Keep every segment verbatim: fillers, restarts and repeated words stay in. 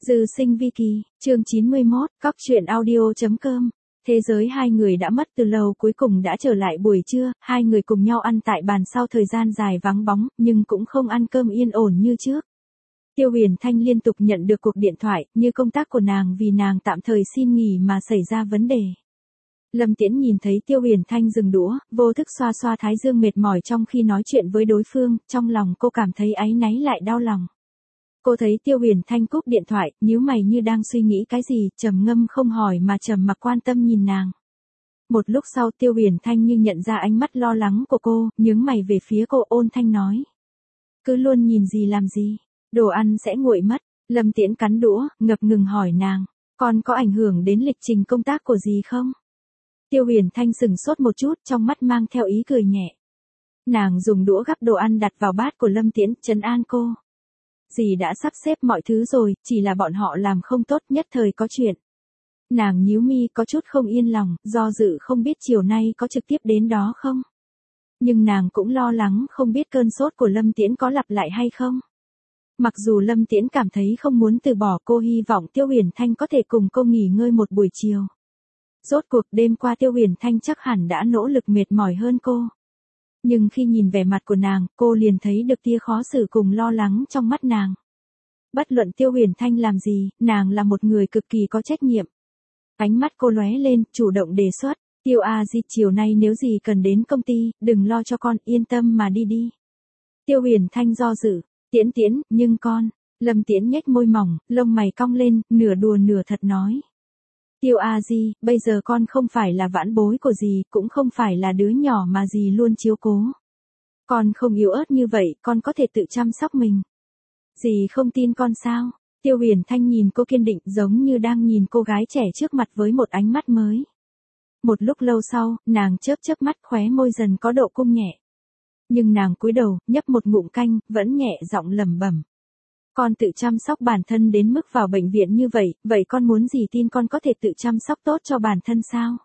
Dư sinh vi kỳ, chương chín mươi mốt, cóc truyện audio.com. Thế giới hai người đã mất từ lâu cuối cùng đã trở lại buổi trưa, hai người cùng nhau ăn tại bàn sau thời gian dài vắng bóng, nhưng cũng không ăn cơm yên ổn như trước. Tiêu Huyền Thanh liên tục nhận được cuộc điện thoại, như công tác của nàng vì nàng tạm thời xin nghỉ mà xảy ra vấn đề. Lâm Tiễn nhìn thấy Tiêu Huyền Thanh dừng đũa, vô thức xoa xoa thái dương mệt mỏi trong khi nói chuyện với đối phương, trong lòng cô cảm thấy áy náy lại đau lòng. Cô thấy Tiêu Huyền Thanh cúp điện thoại, nhíu mày như đang suy nghĩ cái gì, trầm ngâm không hỏi mà trầm mặc quan tâm nhìn nàng. Một lúc sau Tiêu Huyền Thanh như nhận ra ánh mắt lo lắng của cô, nhướng mày về phía cô ôn thanh nói. Cứ luôn nhìn gì làm gì, đồ ăn sẽ nguội mất. Lâm Tiễn cắn đũa, ngập ngừng hỏi nàng, còn có ảnh hưởng đến lịch trình công tác của gì không? Tiêu Huyền Thanh sừng sốt một chút, trong mắt mang theo ý cười nhẹ. Nàng dùng đũa gắp đồ ăn đặt vào bát của Lâm Tiễn, trấn an cô. Dì đã sắp xếp mọi thứ rồi, chỉ là bọn họ làm không tốt, nhất thời có chuyện. Nàng nhíu mi có chút không yên lòng, do dự không biết chiều nay có trực tiếp đến đó không. Nhưng nàng cũng lo lắng không biết cơn sốt của Lâm Tiễn có lặp lại hay không. Mặc dù Lâm Tiễn cảm thấy không muốn từ bỏ, cô hy vọng Tiêu Huyền Thanh có thể cùng cô nghỉ ngơi một buổi chiều. Rốt cuộc đêm qua Tiêu Huyền Thanh chắc hẳn đã nỗ lực mệt mỏi hơn cô. Nhưng khi nhìn vẻ mặt của nàng, cô liền thấy được tia khó xử cùng lo lắng trong mắt nàng. Bất luận Tiêu Huyền Thanh làm gì, nàng là một người cực kỳ có trách nhiệm. Ánh mắt cô lóe lên, chủ động đề xuất, Tiêu A Di chiều nay nếu gì cần đến công ty, đừng lo cho con, yên tâm mà đi đi. Tiêu Huyền Thanh do dự, Tiễn Tiễn, nhưng con, Lâm Tiễn nhếch môi mỏng, lông mày cong lên, nửa đùa nửa thật nói. Tiêu A Di, bây giờ con không phải là vãn bối của dì, cũng không phải là đứa nhỏ mà dì luôn chiếu cố. Con không yếu ớt như vậy, con có thể tự chăm sóc mình. Dì không tin con sao? Tiêu Huyền Thanh nhìn cô kiên định, giống như đang nhìn cô gái trẻ trước mặt với một ánh mắt mới. Một lúc lâu sau, nàng chớp chớp mắt, khóe môi dần có độ cung nhẹ. Nhưng nàng cúi đầu, nhấp một ngụm canh, vẫn nhẹ giọng lẩm bẩm. Con tự chăm sóc bản thân đến mức vào bệnh viện như vậy, vậy con muốn gì tin con có thể tự chăm sóc tốt cho bản thân sao?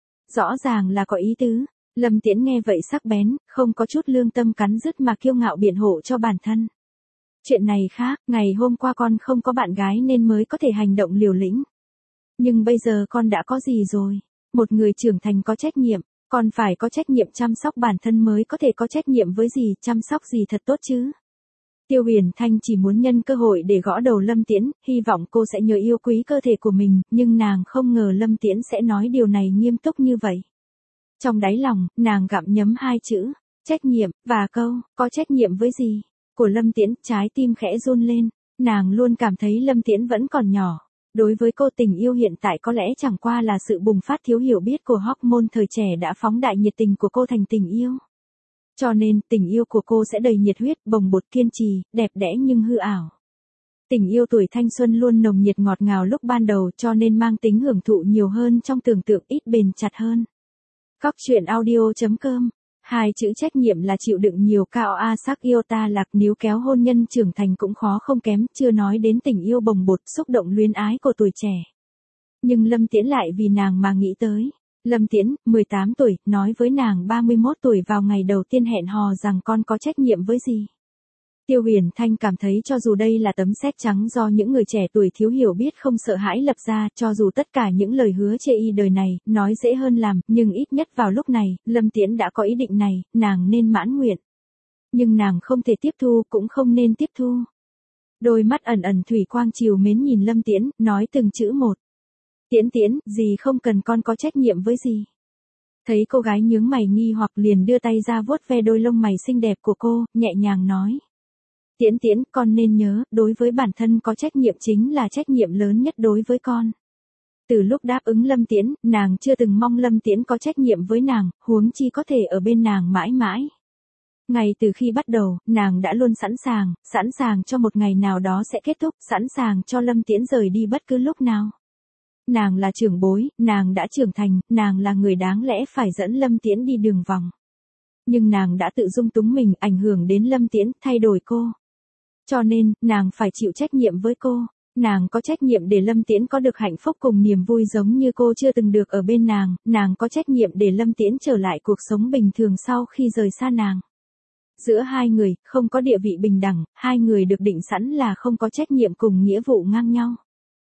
Rõ ràng là có ý tứ. Lâm Tiễn nghe vậy sắc bén, không có chút lương tâm cắn rứt mà kiêu ngạo biện hộ cho bản thân. Chuyện này khác, ngày hôm qua con không có bạn gái nên mới có thể hành động liều lĩnh. Nhưng bây giờ con đã có gì rồi? Một người trưởng thành có trách nhiệm, con phải có trách nhiệm chăm sóc bản thân mới có thể có trách nhiệm với gì, chăm sóc gì thật tốt chứ? Tiêu Huyền Thanh chỉ muốn nhân cơ hội để gõ đầu Lâm Tiễn, hy vọng cô sẽ nhớ yêu quý cơ thể của mình, nhưng nàng không ngờ Lâm Tiễn sẽ nói điều này nghiêm túc như vậy. Trong đáy lòng, nàng gặm nhấm hai chữ, trách nhiệm, và câu, có trách nhiệm với gì? Của Lâm Tiễn, trái tim khẽ run lên, nàng luôn cảm thấy Lâm Tiễn vẫn còn nhỏ. Đối với cô tình yêu hiện tại có lẽ chẳng qua là sự bùng phát thiếu hiểu biết của hormone thời trẻ đã phóng đại nhiệt tình của cô thành tình yêu. Cho nên, tình yêu của cô sẽ đầy nhiệt huyết, bồng bột kiên trì, đẹp đẽ nhưng hư ảo. Tình yêu tuổi thanh xuân luôn nồng nhiệt ngọt ngào lúc ban đầu cho nên mang tính hưởng thụ nhiều hơn trong tưởng tượng, ít bền chặt hơn. Cóc truyện audio.com. Hai chữ trách nhiệm là chịu đựng nhiều cao a sắc yêu ta lạc, níu kéo hôn nhân trưởng thành cũng khó không kém, chưa nói đến tình yêu bồng bột xúc động luyến ái của tuổi trẻ. Nhưng Lâm Tiễn lại vì nàng mà nghĩ tới. Lâm Tiễn, mười tám tuổi, nói với nàng ba mươi mốt tuổi vào ngày đầu tiên hẹn hò rằng con có trách nhiệm với gì. Tiêu Huyền Thanh cảm thấy cho dù đây là tấm séc trắng do những người trẻ tuổi thiếu hiểu biết không sợ hãi lập ra, cho dù tất cả những lời hứa chê y đời này, nói dễ hơn làm, nhưng ít nhất vào lúc này, Lâm Tiễn đã có ý định này, nàng nên mãn nguyện. Nhưng nàng không thể tiếp thu, cũng không nên tiếp thu. Đôi mắt ẩn ẩn thủy quang chiều mến nhìn Lâm Tiễn, nói từng chữ một. Tiễn Tiễn, dì không cần con có trách nhiệm với gì. Thấy cô gái nhướng mày nghi hoặc liền đưa tay ra vuốt ve đôi lông mày xinh đẹp của cô, nhẹ nhàng nói. Tiễn Tiễn, con nên nhớ, đối với bản thân có trách nhiệm chính là trách nhiệm lớn nhất đối với con. Từ lúc đáp ứng Lâm Tiễn, nàng chưa từng mong Lâm Tiễn có trách nhiệm với nàng, huống chi có thể ở bên nàng mãi mãi. Ngay từ khi bắt đầu, nàng đã luôn sẵn sàng, sẵn sàng cho một ngày nào đó sẽ kết thúc, sẵn sàng cho Lâm Tiễn rời đi bất cứ lúc nào. Nàng là trưởng bối, nàng đã trưởng thành, nàng là người đáng lẽ phải dẫn Lâm Tiễn đi đường vòng. Nhưng nàng đã tự dung túng mình, ảnh hưởng đến Lâm Tiễn, thay đổi cô. Cho nên, nàng phải chịu trách nhiệm với cô. Nàng có trách nhiệm để Lâm Tiễn có được hạnh phúc cùng niềm vui giống như cô chưa từng được ở bên nàng. Nàng có trách nhiệm để Lâm Tiễn trở lại cuộc sống bình thường sau khi rời xa nàng. Giữa hai người, không có địa vị bình đẳng, hai người được định sẵn là không có trách nhiệm cùng nghĩa vụ ngang nhau.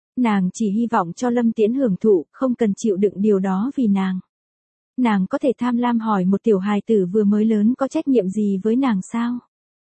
Nàng chỉ hy vọng cho Lâm Tiễn hưởng thụ, không cần chịu đựng điều đó vì nàng. Nàng có thể tham lam hỏi một tiểu hài tử vừa mới lớn có trách nhiệm gì với nàng sao?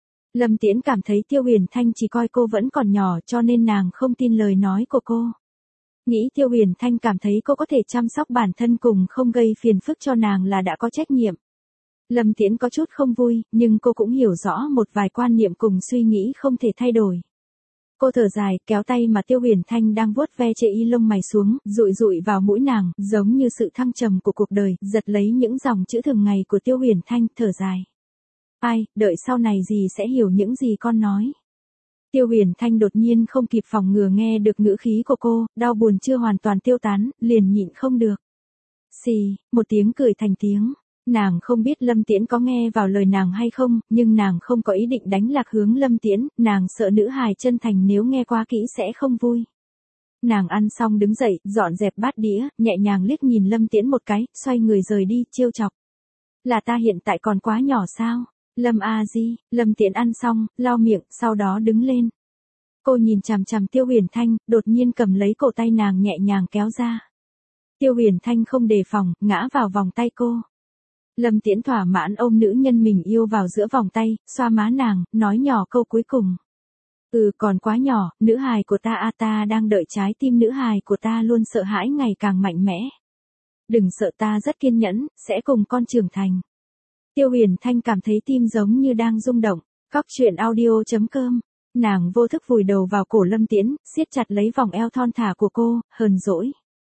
Lâm Tiễn cảm thấy Tiêu Huyền Thanh chỉ coi cô vẫn còn nhỏ cho nên nàng không tin lời nói của cô. Nghĩ Tiêu Huyền Thanh cảm thấy cô có thể chăm sóc bản thân cùng không gây phiền phức cho nàng là đã có trách nhiệm. Lâm Tiễn có chút không vui, nhưng cô cũng hiểu rõ một vài quan niệm cùng suy nghĩ không thể thay đổi. Cô thở dài, kéo tay mà Tiêu Huyền Thanh đang vuốt ve chệ y lông mày xuống, dụi dụi vào mũi nàng, giống như sự thăng trầm của cuộc đời, giật lấy những dòng chữ thường ngày của Tiêu Huyền Thanh, thở dài. Ai, đợi sau này gì sẽ hiểu những gì con nói. Tiêu Huyền Thanh đột nhiên không kịp phòng ngừa nghe được ngữ khí của cô, đau buồn chưa hoàn toàn tiêu tán, liền nhịn không được. Xì, một tiếng cười thành tiếng. Nàng không biết Lâm Tiễn có nghe vào lời nàng hay không, nhưng nàng không có ý định đánh lạc hướng Lâm Tiễn, nàng sợ nữ hài chân thành nếu nghe quá kỹ sẽ không vui. Nàng ăn xong đứng dậy, dọn dẹp bát đĩa, nhẹ nhàng liếc nhìn Lâm Tiễn một cái, xoay người rời đi, trêu chọc. Là ta hiện tại còn quá nhỏ sao? Lâm A Di, Lâm Tiễn ăn xong, lau miệng, sau đó đứng lên. Cô nhìn chằm chằm Tiêu Huyền Thanh, đột nhiên cầm lấy cổ tay nàng nhẹ nhàng kéo ra. Tiêu Huyền Thanh không đề phòng, ngã vào vòng tay cô. Lâm Tiễn thỏa mãn ôm nữ nhân mình yêu vào giữa vòng tay, xoa má nàng, nói nhỏ câu cuối cùng. Ừ, còn quá nhỏ, nữ hài của ta a ta đang đợi trái tim nữ hài của ta luôn sợ hãi ngày càng mạnh mẽ. Đừng sợ, ta rất kiên nhẫn, sẽ cùng con trưởng thành. Tiêu Huyền Thanh cảm thấy tim giống như đang rung động. Cóc truyện audio chấm com. Nàng vô thức vùi đầu vào cổ Lâm Tiễn, siết chặt lấy vòng eo thon thả của cô, hờn dỗi.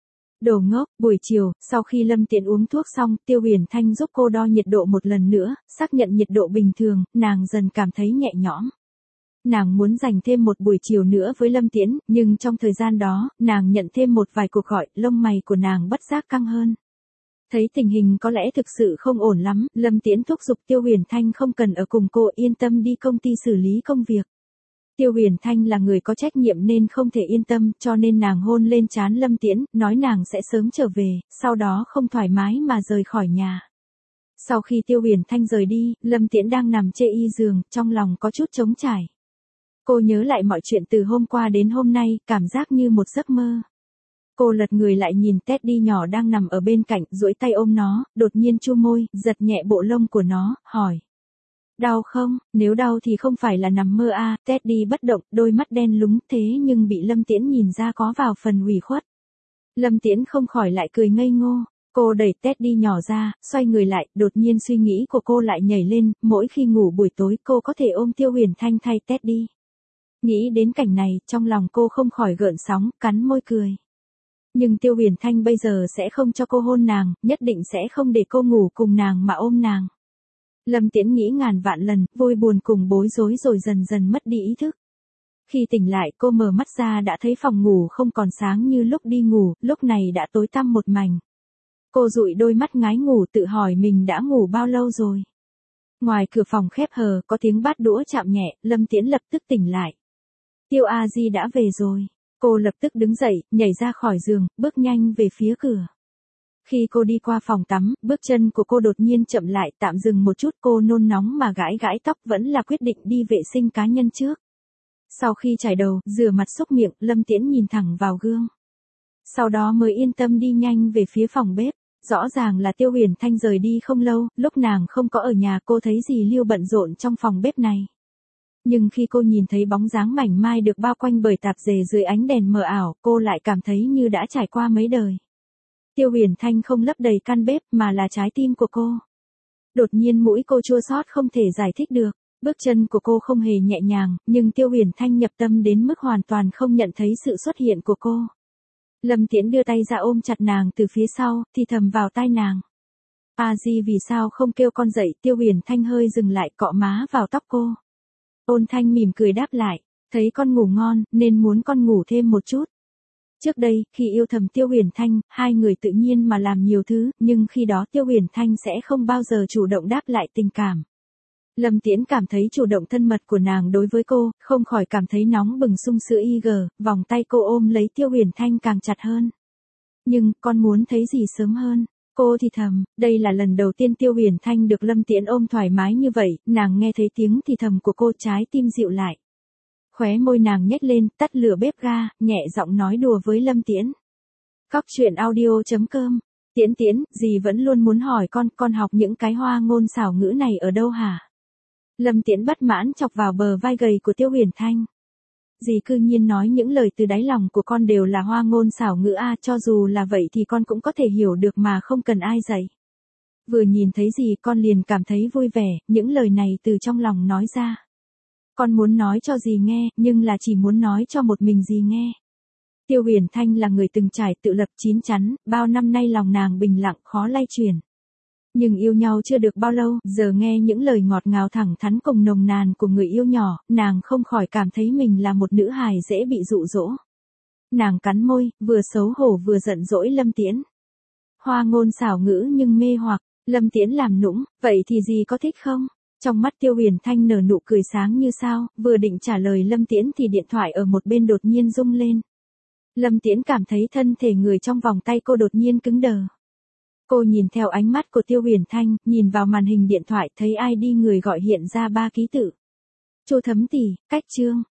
Đồ ngốc, buổi chiều, sau khi Lâm Tiễn uống thuốc xong, Tiêu Huyền Thanh giúp cô đo nhiệt độ một lần nữa, xác nhận nhiệt độ bình thường, nàng dần cảm thấy nhẹ nhõm. Nàng muốn dành thêm một buổi chiều nữa với Lâm Tiễn, nhưng trong thời gian đó, nàng nhận thêm một vài cuộc gọi, lông mày của nàng bất giác căng hơn. Thấy tình hình có lẽ thực sự không ổn lắm, Lâm Tiễn thúc giục Tiêu Huyền Thanh không cần ở cùng cô, yên tâm đi công ty xử lý công việc. Tiêu Huyền Thanh là người có trách nhiệm nên không thể yên tâm, cho nên nàng hôn lên trán Lâm Tiễn, nói nàng sẽ sớm trở về, sau đó không thoải mái mà rời khỏi nhà. Sau khi Tiêu Huyền Thanh rời đi, Lâm Tiễn đang nằm chê y giường, trong lòng có chút trống trải. Cô nhớ lại mọi chuyện từ hôm qua đến hôm nay, cảm giác như một giấc mơ. Cô lật người lại nhìn Teddy nhỏ đang nằm ở bên cạnh, duỗi tay ôm nó, đột nhiên chu môi, giật nhẹ bộ lông của nó, hỏi. Đau không? Nếu đau thì không phải là nằm mơ à, Teddy bất động, đôi mắt đen lúng thế nhưng bị Lâm Tiễn nhìn ra có vào phần ủy khuất. Lâm Tiễn không khỏi lại cười ngây ngô. Cô đẩy Teddy nhỏ ra, xoay người lại, đột nhiên suy nghĩ của cô lại nhảy lên, mỗi khi ngủ buổi tối cô có thể ôm Tiêu Huyền Thanh thay Teddy. Nghĩ đến cảnh này, trong lòng cô không khỏi gợn sóng, cắn môi cười. Nhưng Tiêu Huyền Thanh bây giờ sẽ không cho cô hôn nàng, nhất định sẽ không để cô ngủ cùng nàng mà ôm nàng. Lâm Tiễn nghĩ ngàn vạn lần, vui buồn cùng bối rối rồi dần dần mất đi ý thức. Khi tỉnh lại cô mở mắt ra đã thấy phòng ngủ không còn sáng như lúc đi ngủ, lúc này đã tối tăm một mảnh. Cô dụi đôi mắt ngái ngủ tự hỏi mình đã ngủ bao lâu rồi. Ngoài cửa phòng khép hờ có tiếng bát đũa chạm nhẹ, Lâm Tiễn lập tức tỉnh lại. Tiêu A Di đã về rồi. Cô lập tức đứng dậy, nhảy ra khỏi giường, bước nhanh về phía cửa. Khi cô đi qua phòng tắm, bước chân của cô đột nhiên chậm lại, tạm dừng một chút, cô nôn nóng mà gãi gãi tóc, vẫn là quyết định đi vệ sinh cá nhân trước. Sau khi chải đầu, rửa mặt xúc miệng, Lâm Tiễn nhìn thẳng vào gương. Sau đó mới yên tâm đi nhanh về phía phòng bếp. Rõ ràng là Tiêu Huyền Thanh rời đi không lâu, lúc nàng không có ở nhà cô thấy dì Liêu bận rộn trong phòng bếp này. Nhưng khi cô nhìn thấy bóng dáng mảnh mai được bao quanh bởi tạp dề dưới ánh đèn mờ ảo, cô lại cảm thấy như đã trải qua mấy đời. Tiêu Huyền Thanh không lấp đầy căn bếp mà là trái tim của cô. Đột nhiên mũi cô chua xót không thể giải thích được, bước chân của cô không hề nhẹ nhàng, nhưng Tiêu Huyền Thanh nhập tâm đến mức hoàn toàn không nhận thấy sự xuất hiện của cô. Lâm Tiễn đưa tay ra ôm chặt nàng từ phía sau, thì thầm vào tai nàng. A Di vì sao không kêu con dậy? Tiêu Huyền Thanh hơi dừng lại, cọ má vào tóc cô. Ôn Thanh mỉm cười đáp lại, thấy con ngủ ngon, nên muốn con ngủ thêm một chút. Trước đây, khi yêu thầm Tiêu Huyền Thanh, hai người tự nhiên mà làm nhiều thứ, nhưng khi đó Tiêu Huyền Thanh sẽ không bao giờ chủ động đáp lại tình cảm. Lâm Tiễn cảm thấy chủ động thân mật của nàng đối với cô, không khỏi cảm thấy nóng bừng sung sữa y gờ, vòng tay cô ôm lấy Tiêu Huyền Thanh càng chặt hơn. Nhưng, con muốn thấy gì sớm hơn? Cô thì thầm, đây là lần đầu tiên Tiêu Huyền Thanh được Lâm Tiễn ôm thoải mái như vậy, nàng nghe thấy tiếng thì thầm của cô, trái tim dịu lại. Khóe môi nàng nhếch lên, tắt lửa bếp ga, nhẹ giọng nói đùa với Lâm Tiễn. Cóc truyện audio chấm com. Tiễn Tiễn, dì vẫn luôn muốn hỏi con, con học những cái hoa ngôn xảo ngữ này ở đâu hả? Lâm Tiễn bất mãn chọc vào bờ vai gầy của Tiêu Huyền Thanh. Dì cư nhiên nói những lời từ đáy lòng của con đều là hoa ngôn xảo ngữ a, cho dù là vậy thì con cũng có thể hiểu được mà không cần ai dạy. Vừa nhìn thấy dì con liền cảm thấy vui vẻ, những lời này từ trong lòng nói ra. Con muốn nói cho dì nghe, nhưng là chỉ muốn nói cho một mình dì nghe. Tiêu Huyền Thanh là người từng trải tự lập chín chắn, bao năm nay lòng nàng bình lặng khó lay chuyển. Nhưng yêu nhau chưa được bao lâu, giờ nghe những lời ngọt ngào thẳng thắn cùng nồng nàn của người yêu nhỏ, nàng không khỏi cảm thấy mình là một nữ hài dễ bị dụ dỗ. Nàng cắn môi, vừa xấu hổ vừa giận dỗi Lâm Tiễn. Hoa ngôn xảo ngữ nhưng mê hoặc, Lâm Tiễn làm nũng, vậy thì dì có thích không? Trong mắt Tiêu Huyền Thanh nở nụ cười sáng như sao, vừa định trả lời Lâm Tiễn thì điện thoại ở một bên đột nhiên rung lên. Lâm Tiễn cảm thấy thân thể người trong vòng tay cô đột nhiên cứng đờ. Cô nhìn theo ánh mắt của Tiêu Huyền Thanh, nhìn vào màn hình điện thoại thấy ai đi người gọi hiện ra ba ký tự. Chu Thấm tỷ, cách Trương.